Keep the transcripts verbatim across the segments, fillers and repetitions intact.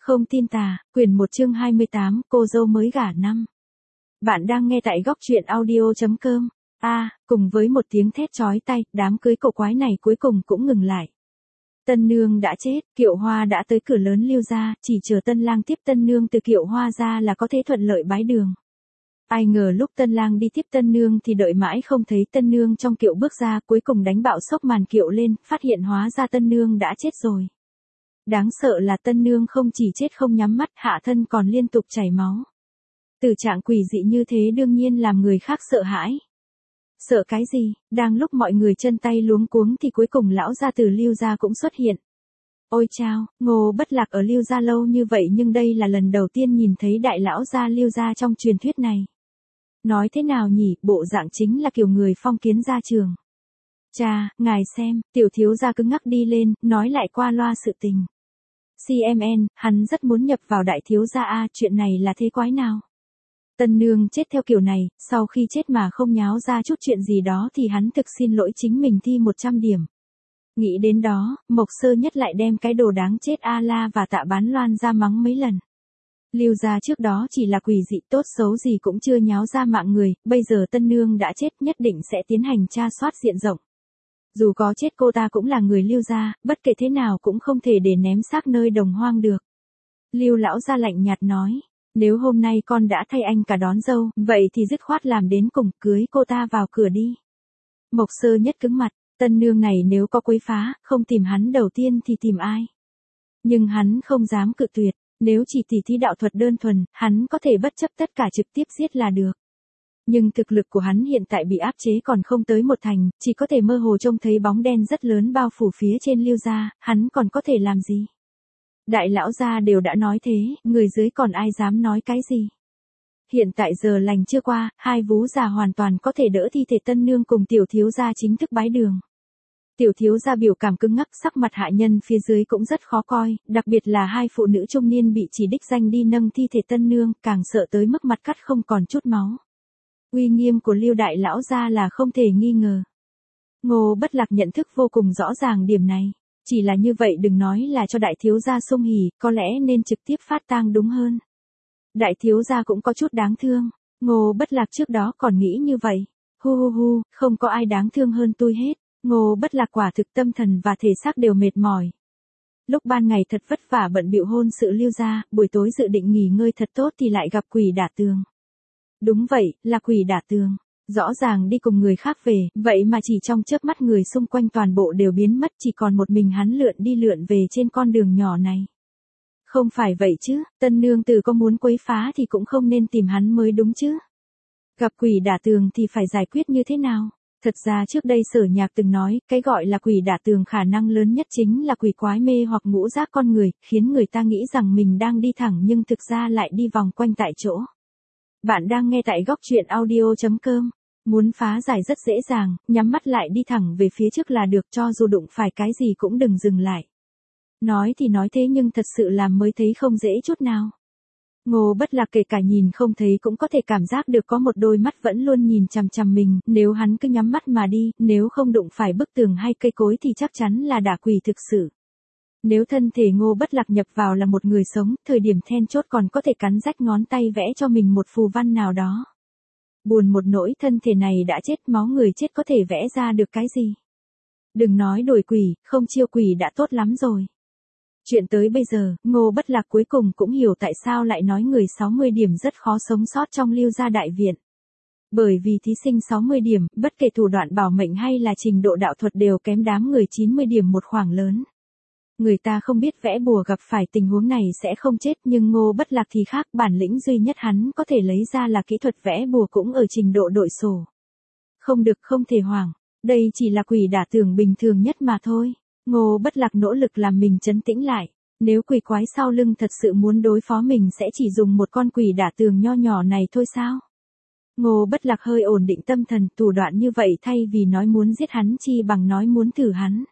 Không tin tà, quyển một chương hai mươi tám, cô dâu mới gả năm. Bạn đang nghe tại góc truyện audio.com. A, à, cùng với một tiếng thét chói tai, đám cưới cổ quái này cuối cùng cũng ngừng lại. Tân nương đã chết, Kiệu Hoa đã tới cửa lớn Lưu gia, chỉ chờ tân lang tiếp tân nương từ Kiệu Hoa ra là có thể thuận lợi bái đường. Ai ngờ lúc tân lang đi tiếp tân nương thì đợi mãi không thấy tân nương trong kiệu bước ra, cuối cùng đánh bạo xốc màn kiệu lên, phát hiện hóa ra tân nương đã chết rồi. Đáng sợ là tân nương không chỉ chết không nhắm mắt, hạ thân còn liên tục chảy máu. Tử trạng quỷ dị như thế đương nhiên làm người khác sợ hãi. Sợ cái gì? Đang lúc mọi người chân tay luống cuống thì cuối cùng lão gia từ Lưu gia cũng xuất hiện. Ôi chao, Ngô Bất Lạc ở Lưu gia lâu như vậy nhưng đây là lần đầu tiên nhìn thấy đại lão gia Lưu gia trong truyền thuyết này. Nói thế nào nhỉ, bộ dạng chính là kiểu người phong kiến gia trường. Cha, ngài xem, tiểu thiếu gia cứng ngắc đi lên, nói lại qua loa sự tình. xê em en, hắn rất muốn nhập vào đại thiếu gia a, chuyện này là thế quái nào? Tân nương chết theo kiểu này, sau khi chết mà không nháo ra chút chuyện gì đó thì hắn thực xin lỗi chính mình thi một trăm điểm. Nghĩ đến đó, Mộc Sơ Nhất lại đem cái đồ đáng chết A La và Tạ Bán Loan ra mắng mấy lần. Lưu gia trước đó chỉ là quỷ dị, tốt xấu gì cũng chưa nháo ra mạng người, bây giờ tân nương đã chết nhất định sẽ tiến hành tra soát diện rộng. Dù có chết cô ta cũng là người Lưu gia, bất kể thế nào cũng không thể để ném xác nơi đồng hoang được. Lưu lão gia lạnh nhạt nói, nếu hôm nay con đã thay anh cả đón dâu, vậy thì dứt khoát làm đến cùng, cưới cô ta vào cửa đi. Mộc Sơ Nhất cứng mặt, tân nương này nếu có quấy phá, không tìm hắn đầu tiên thì tìm ai? Nhưng hắn không dám cự tuyệt, nếu chỉ tỉ thí đạo thuật đơn thuần, hắn có thể bất chấp tất cả trực tiếp giết là được. Nhưng thực lực của hắn hiện tại bị áp chế còn không tới một thành, chỉ có thể mơ hồ trông thấy bóng đen rất lớn bao phủ phía trên Lưu gia, hắn còn có thể làm gì? Đại lão gia đều đã nói thế, người dưới còn ai dám nói cái gì? Hiện tại giờ lành chưa qua, hai vú già hoàn toàn có thể đỡ thi thể tân nương cùng tiểu thiếu gia chính thức bái đường. Tiểu thiếu gia biểu cảm cứng ngắc, sắc mặt hạ nhân phía dưới cũng rất khó coi, đặc biệt là hai phụ nữ trung niên bị chỉ đích danh đi nâng thi thể tân nương, càng sợ tới mức mặt cắt không còn chút máu. Uy nghiêm của Lưu đại lão gia là không thể nghi ngờ. Ngô Bất Lạc nhận thức vô cùng rõ ràng điểm này. Chỉ là như vậy đừng nói là cho đại thiếu gia sung hỉ, có lẽ nên trực tiếp phát tang đúng hơn. Đại thiếu gia cũng có chút đáng thương. Ngô Bất Lạc trước đó còn nghĩ như vậy. Hu hu hu, không có ai đáng thương hơn tôi hết. Ngô Bất Lạc quả thực tâm thần và thể xác đều mệt mỏi. Lúc ban ngày thật vất vả bận bịu hôn sự Lưu gia, buổi tối dự định nghỉ ngơi thật tốt thì lại gặp quỷ đả tường. Đúng vậy, là quỷ đả tường. Rõ ràng đi cùng người khác về, vậy mà chỉ trong chớp mắt người xung quanh toàn bộ đều biến mất, chỉ còn một mình hắn lượn đi lượn về trên con đường nhỏ này. Không phải vậy chứ, tân nương tử có muốn quấy phá thì cũng không nên tìm hắn mới đúng chứ. Gặp quỷ đả tường thì phải giải quyết như thế nào? Thật ra trước đây Sở Nhạc từng nói, cái gọi là quỷ đả tường khả năng lớn nhất chính là quỷ quái mê hoặc ngũ giác con người, khiến người ta nghĩ rằng mình đang đi thẳng nhưng thực ra lại đi vòng quanh tại chỗ. Bạn đang nghe tại góc truyện audio.com. Muốn phá giải rất dễ dàng, nhắm mắt lại đi thẳng về phía trước là được, cho dù đụng phải cái gì cũng đừng dừng lại. Nói thì nói thế nhưng thật sự làm mới thấy không dễ chút nào. Ngô Bất Lạc kể cả nhìn không thấy cũng có thể cảm giác được có một đôi mắt vẫn luôn nhìn chằm chằm mình, nếu hắn cứ nhắm mắt mà đi, nếu không đụng phải bức tường hay cây cối thì chắc chắn là đả quỷ thực sự. Nếu thân thể Ngô Bất Lạc nhập vào là một người sống, thời điểm then chốt còn có thể cắn rách ngón tay vẽ cho mình một phù văn nào đó. Buồn một nỗi thân thể này đã chết, máu người chết có thể vẽ ra được cái gì. Đừng nói đuổi quỷ, không chiêu quỷ đã tốt lắm rồi. Chuyện tới bây giờ, Ngô Bất Lạc cuối cùng cũng hiểu tại sao lại nói người sáu mươi điểm rất khó sống sót trong Lưu gia đại viện. Bởi vì thí sinh sáu mươi điểm, bất kể thủ đoạn bảo mệnh hay là trình độ đạo thuật đều kém đám người chín mươi điểm một khoảng lớn. Người ta không biết vẽ bùa gặp phải tình huống này sẽ không chết, nhưng Ngô Bất Lạc thì khác, bản lĩnh duy nhất hắn có thể lấy ra là kỹ thuật vẽ bùa cũng ở trình độ đội sổ. Không được, không thể hoảng, đây chỉ là quỷ đả tường bình thường nhất mà thôi. Ngô Bất Lạc nỗ lực làm mình trấn tĩnh lại, nếu quỷ quái sau lưng thật sự muốn đối phó mình sẽ chỉ dùng một con quỷ đả tường nho nhỏ này thôi sao? Ngô Bất Lạc hơi ổn định tâm thần, thủ đoạn như vậy thay vì nói muốn giết hắn chi bằng nói muốn thử hắn.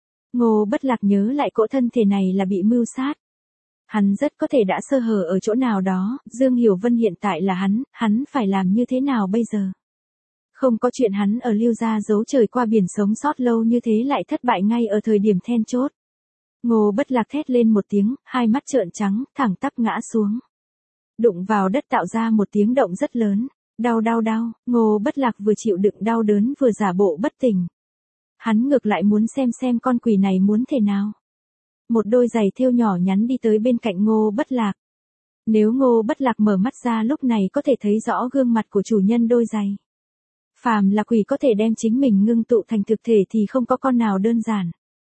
Ngô Bất Lạc nhớ lại cỗ thân thể này là bị mưu sát. Hắn rất có thể đã sơ hở ở chỗ nào đó, Dương Hiểu Vân hiện tại là hắn, hắn phải làm như thế nào bây giờ? Không có chuyện hắn ở Lưu gia giấu trời qua biển sống sót lâu như thế lại thất bại ngay ở thời điểm then chốt. Ngô Bất Lạc thét lên một tiếng, hai mắt trợn trắng, thẳng tắp ngã xuống. Đụng vào đất tạo ra một tiếng động rất lớn. Đau đau đau, Ngô Bất Lạc vừa chịu đựng đau đớn vừa giả bộ bất tỉnh. Hắn ngược lại muốn xem xem con quỷ này muốn thế nào. Một đôi giày thêu nhỏ nhắn đi tới bên cạnh Ngô Bất Lạc. Nếu Ngô Bất Lạc mở mắt ra lúc này có thể thấy rõ gương mặt của chủ nhân đôi giày. Phàm là quỷ có thể đem chính mình ngưng tụ thành thực thể thì không có con nào đơn giản.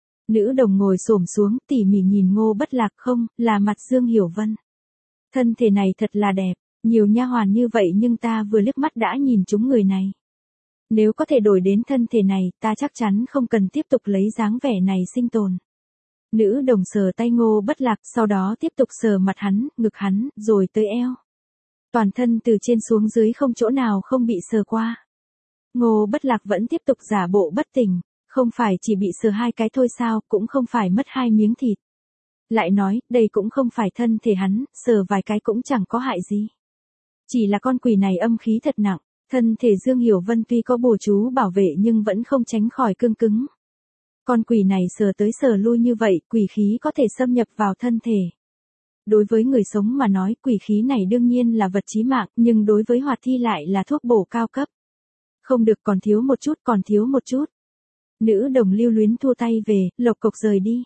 Nữ đồng ngồi xổm xuống tỉ mỉ nhìn Ngô Bất Lạc, không, là mặt Dương Hiểu Vân. Thân thể này thật là đẹp, nhiều nha hoàn như vậy nhưng ta vừa liếc mắt đã nhìn trúng người này. Nếu có thể đổi đến thân thể này, ta chắc chắn không cần tiếp tục lấy dáng vẻ này sinh tồn. Nữ đồng sờ tay Ngô Bất Lạc, sau đó tiếp tục sờ mặt hắn, ngực hắn, rồi tới eo. Toàn thân từ trên xuống dưới không chỗ nào không bị sờ qua. Ngô Bất Lạc vẫn tiếp tục giả bộ bất tỉnh, không phải chỉ bị sờ hai cái thôi sao, cũng không phải mất hai miếng thịt. Lại nói, đây cũng không phải thân thể hắn, sờ vài cái cũng chẳng có hại gì. Chỉ là con quỷ này âm khí thật nặng, thân thể Dương Hiểu Vân tuy có bùa chú bảo vệ nhưng vẫn không tránh khỏi cương cứng. Con quỷ này sờ tới sờ lui như vậy, quỷ khí có thể xâm nhập vào thân thể. Đối với người sống mà nói, quỷ khí này đương nhiên là vật chí mạng, nhưng đối với hoạt thi lại là thuốc bổ cao cấp. Không được, còn thiếu một chút, còn thiếu một chút. Nữ đồng lưu luyến thua tay về, lộc cộc rời đi.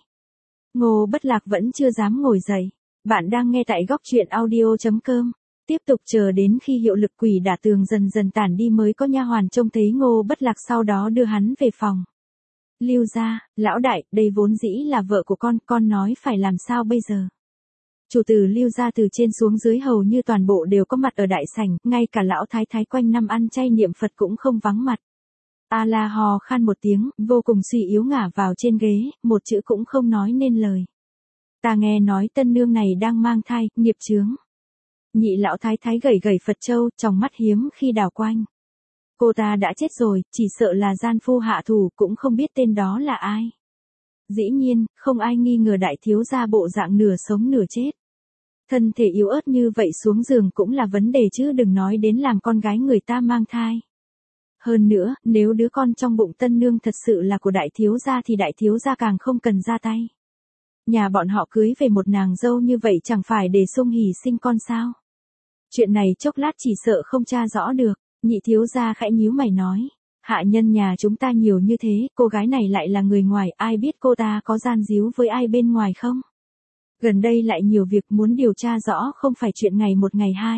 Ngô Bất Lạc vẫn chưa dám ngồi dậy. Bạn đang nghe tại góc truyện audio chấm com. Tiếp tục chờ đến khi hiệu lực quỷ đả tường dần dần tản đi mới có nha hoàn trông thấy Ngô Bất Lạc, sau đó đưa hắn về phòng. Lưu gia, lão đại, đây vốn dĩ là vợ của con, con nói phải làm sao bây giờ? Chủ tử Lưu gia từ trên xuống dưới hầu như toàn bộ đều có mặt ở đại sảnh, ngay cả lão thái thái quanh năm ăn chay niệm Phật cũng không vắng mặt. A La hò khan một tiếng, vô cùng suy yếu ngả vào trên ghế, một chữ cũng không nói nên lời. Ta nghe nói tân nương này đang mang thai, nghiệp chướng. Nhị lão thái thái gẩy gẩy Phật châu, trong mắt hiếm khi đảo quanh. Cô ta đã chết rồi, chỉ sợ là gian phu hạ thủ, cũng không biết tên đó là ai. Dĩ nhiên, không ai nghi ngờ đại thiếu gia bộ dạng nửa sống nửa chết. Thân thể yếu ớt như vậy xuống giường cũng là vấn đề chứ đừng nói đến làm con gái người ta mang thai. Hơn nữa, nếu đứa con trong bụng tân nương thật sự là của đại thiếu gia thì đại thiếu gia càng không cần ra tay. Nhà bọn họ cưới về một nàng dâu như vậy chẳng phải để sung hỉ sinh con sao? Chuyện này chốc lát chỉ sợ không tra rõ được. Nhị thiếu gia khẽ nhíu mày nói. Hạ nhân nhà chúng ta nhiều như thế, cô gái này lại là người ngoài, ai biết cô ta có gian díu với ai bên ngoài không? Gần đây lại nhiều việc muốn điều tra rõ, không phải chuyện ngày một ngày hai.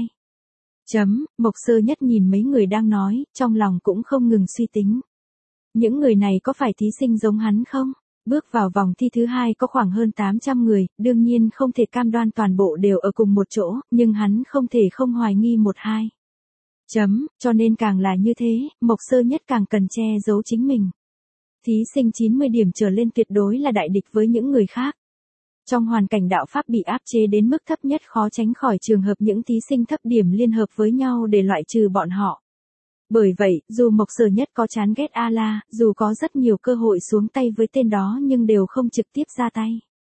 Chấm, Mộc Sơ Nhất nhìn mấy người đang nói, trong lòng cũng không ngừng suy tính. Những người này có phải thí sinh giống hắn không? Bước vào vòng thi thứ hai có khoảng hơn tám trăm người, đương nhiên không thể cam đoan toàn bộ đều ở cùng một chỗ, nhưng hắn không thể không hoài nghi một hai. Chấm, cho nên càng là như thế, Mộc Sơ Nhất càng cần che giấu chính mình. Thí sinh chín mươi điểm trở lên tuyệt đối là đại địch với những người khác. Trong hoàn cảnh đạo pháp bị áp chế đến mức thấp nhất khó tránh khỏi trường hợp những thí sinh thấp điểm liên hợp với nhau để loại trừ bọn họ. Bởi vậy, dù Mộc Sơ Nhất có chán ghét A La, dù có rất nhiều cơ hội xuống tay với tên đó nhưng đều không trực tiếp ra tay.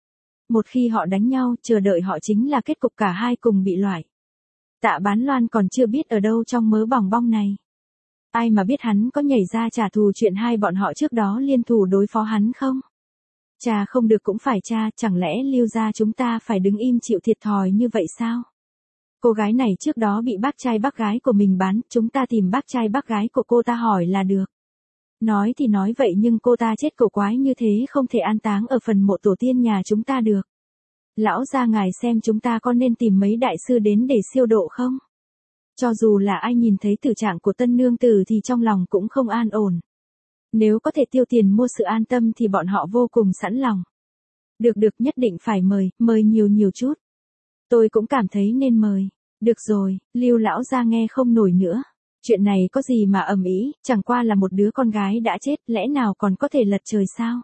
Một khi họ đánh nhau, chờ đợi họ chính là kết cục cả hai cùng bị loại. Tạ Bán Loan còn chưa biết ở đâu trong mớ bòng bong này. Ai mà biết hắn có nhảy ra trả thù chuyện hai bọn họ trước đó liên thủ đối phó hắn không? Cha không được cũng phải cha, chẳng lẽ Lưu gia chúng ta phải đứng im chịu thiệt thòi như vậy sao? Cô gái này trước đó bị bác trai bác gái của mình bán, chúng ta tìm bác trai bác gái của cô ta hỏi là được. Nói thì nói vậy nhưng cô ta chết cổ quái như thế không thể an táng ở phần mộ tổ tiên nhà chúng ta được. Lão gia ngài xem chúng ta có nên tìm mấy đại sư đến để siêu độ không? Cho dù là ai nhìn thấy tử trạng của tân nương tử thì trong lòng cũng không an ổn. Nếu có thể tiêu tiền mua sự an tâm thì bọn họ vô cùng sẵn lòng. Được được, nhất định phải mời, mời nhiều nhiều chút. Tôi cũng cảm thấy nên mời. Được rồi, Lưu lão gia nghe không nổi nữa. Chuyện này có gì mà ầm ĩ, chẳng qua là một đứa con gái đã chết, lẽ nào còn có thể lật trời sao?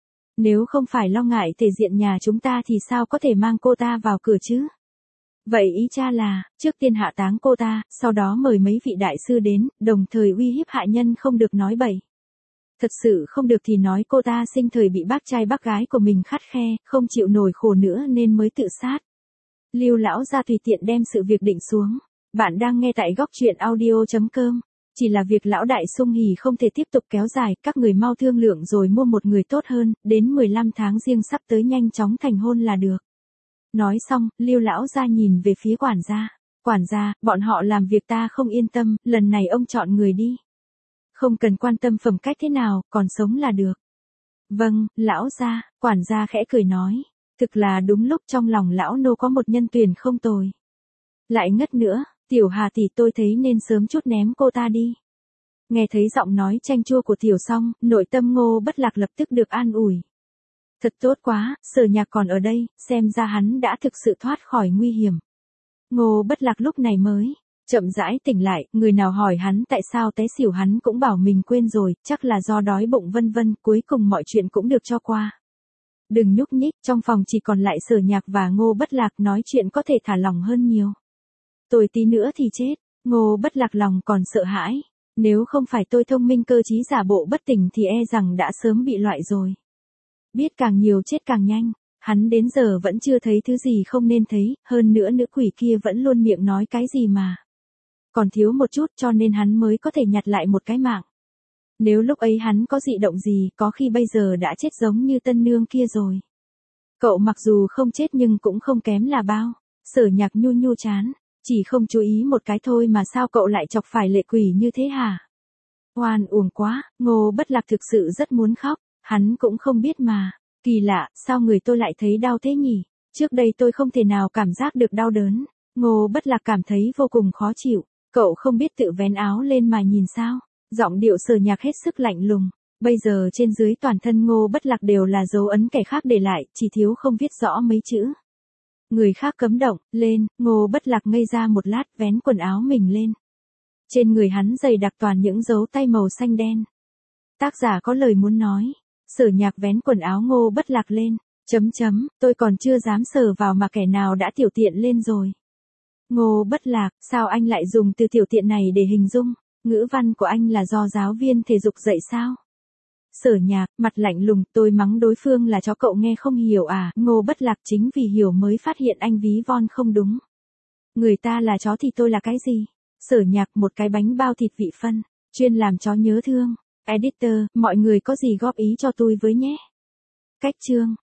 Nếu không phải lo ngại thể diện nhà chúng ta thì sao có thể mang cô ta vào cửa chứ? Vậy ý cha là, trước tiên hạ táng cô ta, sau đó mời mấy vị đại sư đến, đồng thời uy hiếp hạ nhân không được nói bậy. Thật sự không được thì nói cô ta sinh thời bị bác trai bác gái của mình khắt khe, không chịu nổi khổ nữa nên mới tự sát. Lưu lão gia tùy tiện đem sự việc định xuống. Bạn đang nghe tại góc truyện audio chấm com. Chỉ là việc lão đại sung hỉ không thể tiếp tục kéo dài, các người mau thương lượng rồi mua một người tốt hơn, đến mười lăm tháng riêng sắp tới nhanh chóng thành hôn là được. Nói xong, Lưu lão gia nhìn về phía quản gia. Quản gia, bọn họ làm việc ta không yên tâm, lần này ông chọn người đi. Không cần quan tâm phẩm cách thế nào, còn sống là được. Vâng, lão gia, quản gia khẽ cười nói. Thực là đúng lúc trong lòng lão nô có một nhân tuyển không tồi. Lại ngất nữa, Tiểu Hà tỷ tôi thấy nên sớm chút ném cô ta đi. Nghe thấy giọng nói chanh chua của Tiểu Song, nội tâm Ngô Bất Lạc lập tức được an ủi. Thật tốt quá, Sở Nhạc còn ở đây, xem ra hắn đã thực sự thoát khỏi nguy hiểm. Ngô Bất Lạc lúc này mới chậm rãi tỉnh lại, người nào hỏi hắn tại sao té xỉu hắn cũng bảo mình quên rồi, chắc là do đói bụng vân vân, cuối cùng mọi chuyện cũng được cho qua. Đừng nhúc nhích, trong phòng chỉ còn lại Sở Nhạc và Ngô Bất Lạc, nói chuyện có thể thả lỏng hơn nhiều. Tôi tí nữa thì chết, Ngô Bất Lạc lòng còn sợ hãi. Nếu không phải tôi thông minh cơ trí giả bộ bất tỉnh thì e rằng đã sớm bị loại rồi. Biết càng nhiều chết càng nhanh, hắn đến giờ vẫn chưa thấy thứ gì không nên thấy, hơn nữa nữ quỷ kia vẫn luôn miệng nói cái gì mà. Còn thiếu một chút cho nên hắn mới có thể nhặt lại một cái mạng. Nếu lúc ấy hắn có dị động gì, có khi bây giờ đã chết giống như tân nương kia rồi. Cậu mặc dù không chết nhưng cũng không kém là bao. Sở Nhạc nhu nhu chán. Chỉ không chú ý một cái thôi mà sao cậu lại chọc phải lệ quỷ như thế hả? Oan uổng quá, Ngô Bất Lạc thực sự rất muốn khóc, hắn cũng không biết mà. Kỳ lạ, sao người tôi lại thấy đau thế nhỉ? Trước đây tôi không thể nào cảm giác được đau đớn. Ngô Bất Lạc cảm thấy vô cùng khó chịu. Cậu không biết tự vén áo lên mà nhìn sao? Giọng điệu Sở Nhạc hết sức lạnh lùng. Bây giờ trên dưới toàn thân Ngô Bất Lạc đều là dấu ấn kẻ khác để lại, chỉ thiếu không viết rõ mấy chữ. Người khác cấm động, lên, Ngô Bất Lạc ngây ra một lát, vén quần áo mình lên. Trên người hắn dày đặc toàn những dấu tay màu xanh đen. Tác giả có lời muốn nói. Sở Nhạc vén quần áo Ngô Bất Lạc lên, chấm chấm, tôi còn chưa dám sờ vào mà kẻ nào đã tiểu tiện lên rồi. Ngô Bất Lạc, sao anh lại dùng từ tiểu tiện này để hình dung? Ngữ văn của anh là do giáo viên thể dục dạy sao? Sở Nhạc, mặt lạnh lùng, tôi mắng đối phương là chó cậu nghe không hiểu à? Ngô Bất Lạc chính vì hiểu mới phát hiện anh ví von không đúng. Người ta là chó thì tôi là cái gì? Sở Nhạc, một cái bánh bao thịt vị phân, chuyên làm chó nhớ thương. Editor, mọi người có gì góp ý cho tôi với nhé. Cách chương